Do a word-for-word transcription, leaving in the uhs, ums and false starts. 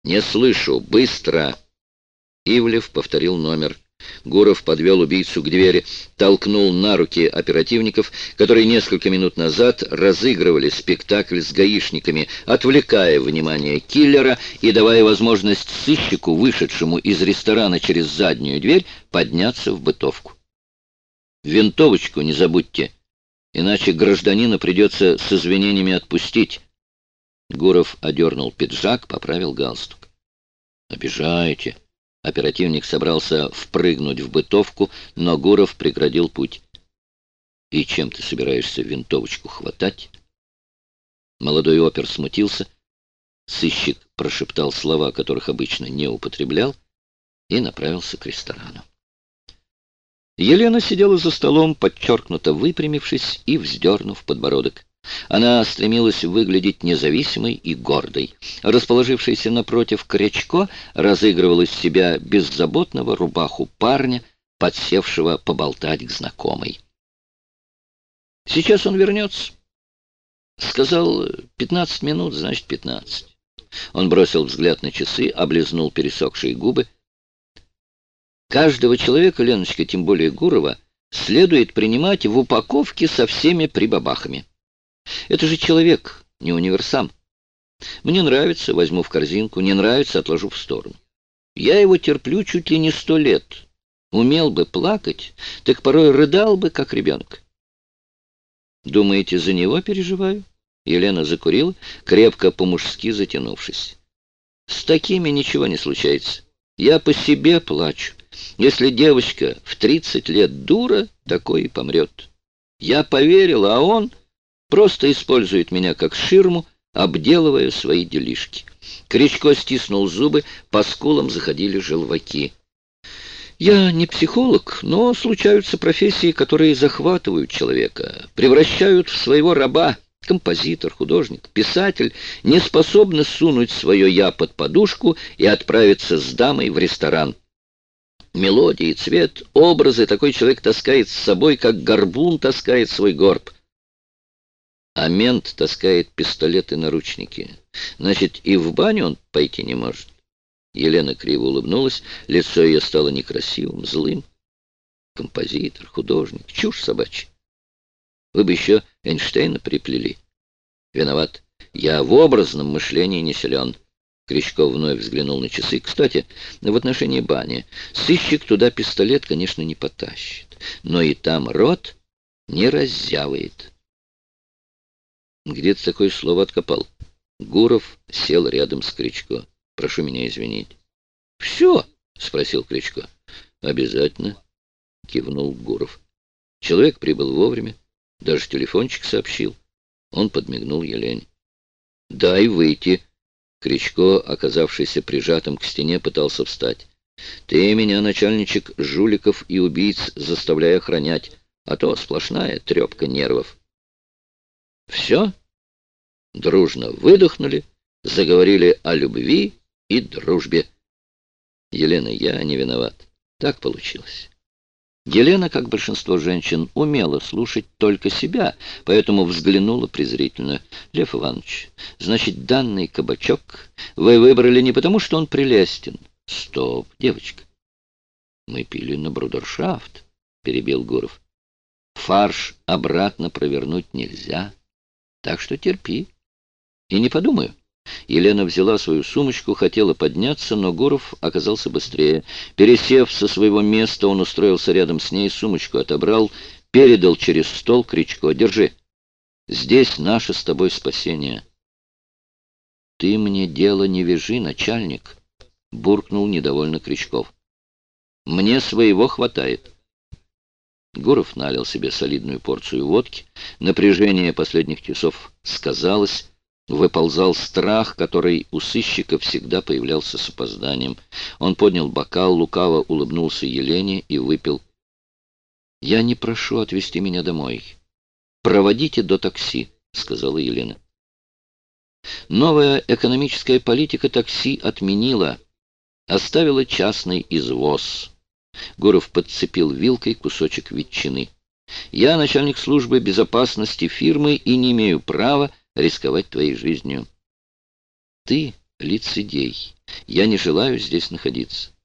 «Не слышу! Быстро!» Ивлев повторил номер. Гуров подвел убийцу к двери, толкнул на руки оперативников, которые несколько минут назад разыгрывали спектакль с гаишниками, отвлекая внимание киллера и давая возможность сыщику, вышедшему из ресторана через заднюю дверь, подняться в бытовку. «Винтовочку не забудьте, иначе гражданина придется с извинениями отпустить». Гуров одернул пиджак, поправил галстук. «Обижаете». Оперативник собрался впрыгнуть в бытовку, но Гуров преградил путь. «И чем ты собираешься винтовочку хватать?» Молодой опер смутился. Сыщик прошептал слова, которых обычно не употреблял, и направился к ресторану. Елена сидела за столом, подчеркнуто выпрямившись и вздернув подбородок. Она стремилась выглядеть независимой и гордой. Расположившийся напротив Крячко разыгрывал из себя беззаботного рубаху парня, подсевшего поболтать к знакомой. «Сейчас он вернется». Сказал пятнадцать минут, значит пятнадцать. Он бросил взгляд на часы, облизнул пересохшие губы. Каждого человека, Леночка, тем более Гурова, следует принимать в упаковке со всеми прибабахами. Это же человек, не универсам. Мне нравится — возьму в корзинку, не нравится — отложу в сторону. Я его терплю чуть ли не сто лет. Умел бы плакать, так порой рыдал бы, как ребенок. Думаете, за него переживаю? Елена закурила, крепко по-мужски затянувшись. С такими ничего не случается. Я по себе плачу. Если девочка в тридцать лет дура, такой и помрет. Я поверила, а он просто использует меня как ширму, обделывая свои делишки. Крячко стиснул зубы, по скулам заходили желваки. Я не психолог, но случаются профессии, которые захватывают человека, превращают в своего раба. Композитор, художник, писатель не способны сунуть свое «я» под подушку и отправиться с дамой в ресторан. Мелодии, цвет, образы такой человек таскает с собой, как горбун таскает свой горб. А мент таскает пистолет и наручники. Значит, и в баню он пойти не может. Елена криво улыбнулась, лицо ее стало некрасивым, злым. Композитор, художник, чушь собачья. Вы бы еще Эйнштейна приплели. Виноват. Я в образном мышлении не силен. Крячко вновь взглянул на часы. Кстати, в отношении бани. Сыщик туда пистолет, конечно, не потащит. Но и там рот не раззявает. Где ты такое слово откопал? Гуров сел рядом с Крячко. Прошу меня извинить. Все? Спросил Крячко. Обязательно, кивнул Гуров. Человек прибыл вовремя. Даже телефончик сообщил. Он подмигнул Елене. «Дай выйти!» Крячко, оказавшийся прижатым к стене, пытался встать. «Ты меня, начальничек, жуликов и убийц заставляй охранять, а то сплошная трепка нервов». «Все?» Дружно выдохнули, заговорили о любви и дружбе. «Елена, я не виноват. Так получилось». Елена, как большинство женщин, умела слушать только себя, поэтому взглянула презрительно. «Лев Иванович, значит, данный кабачок вы выбрали не потому, что он прелестен». «Стоп, девочка». «Мы пили на брудершафт», — перебил Гуров. «Фарш обратно провернуть нельзя, так что терпи. И не подумаю». Елена взяла свою сумочку, хотела подняться, но Гуров оказался быстрее. Пересев со своего места, он устроился рядом с ней, сумочку отобрал, передал через стол Крячко. «Держи. Здесь наше с тобой спасение». «Ты мне дело не вяжи, начальник», — буркнул недовольно Крячков. «Мне своего хватает». Гуров налил себе солидную порцию водки. Напряжение последних часов сказалось. Выползал страх, который у сыщика всегда появлялся с опозданием. Он поднял бокал, лукаво улыбнулся Елене и выпил. «Я не прошу отвезти меня домой. Проводите до такси», — сказала Елена. Новая экономическая политика такси отменила, оставила частный извоз. Гуров подцепил вилкой кусочек ветчины. «Я начальник службы безопасности фирмы и не имею права рисковать твоей жизнью». «Ты лицедей. Я не желаю здесь находиться.